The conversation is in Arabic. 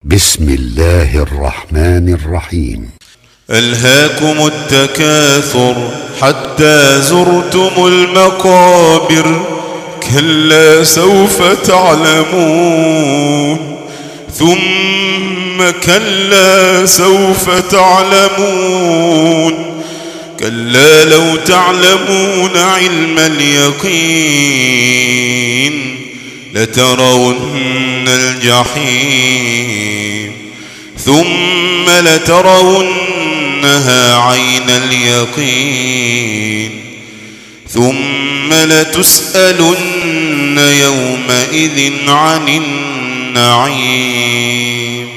بسم الله الرحمن الرحيم. ألهاكم التكاثر حتى زرتم المقابر، كلا سوف تعلمون ثم كلا سوف تعلمون، كلا لو تعلمون علم اليقين لترون الجحيم ثم لترونها عين اليقين ثم لتسألن يومئذ عن النعيم.